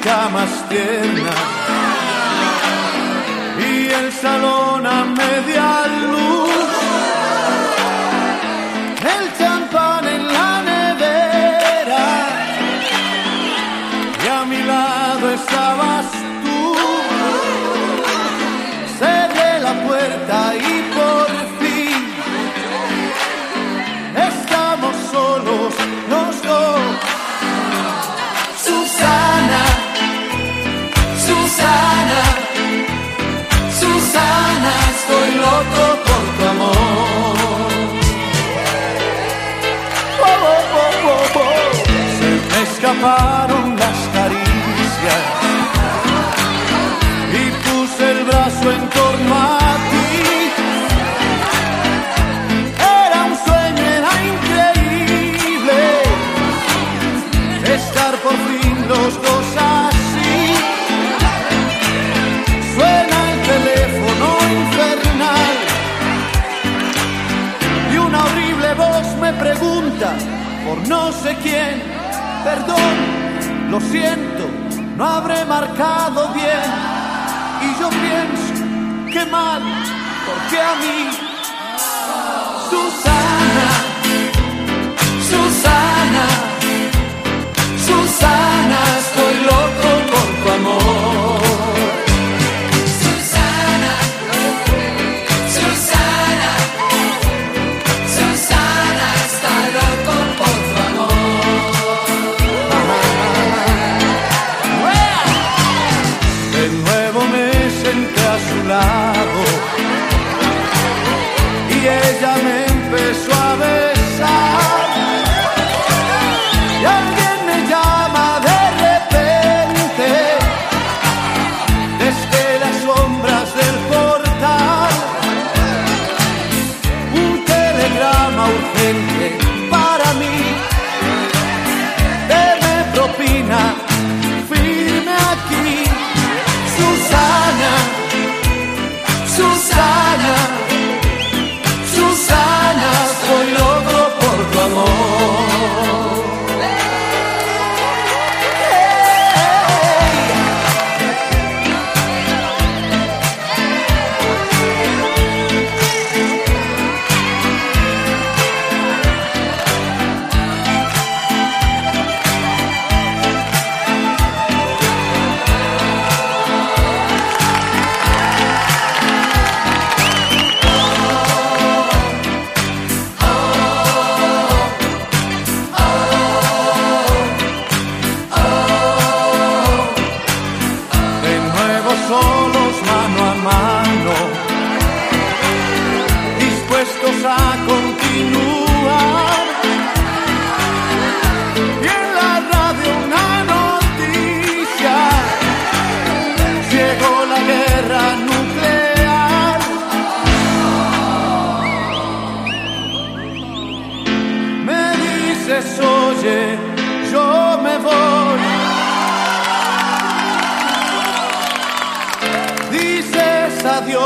música más tierna y el salón a media luz, el champán en la nevera y a mi lado estabas tú. Cerré la puerta y por fin estamos solos los dos. Susana, Susana, Susana, estoy loco por tu amor. Oh, oh, oh, oh, oh. Se me escaparon las caricias y puse el brazo en torno a ti. Era un sueño, era increíble estar por fin los dos así. Suena el teléfono infernal y una horrible voz me pregunta por no sé quién. Perdón, lo siento, no habré marcado bien. Y yo pienso, qué mal, porque a mí, Susana, Susana, Susana, estoy loco por tu amor. Susana, Susana, Susana, está loco por tu amor. De nuevo me senté a su lado y ella me empezó a besar. Y alguien me llama de repente desde las sombras del portal. Un telegrama urgente para mí. Deme propina, firme aquí. Susana, Susana, Susana, soy loco por tu amor. Solos mano a mano, dispuestos a continuar. Y en la radio una noticia, llegó la guerra nuclear. Me dices, oye, yo me voy. Dices adiós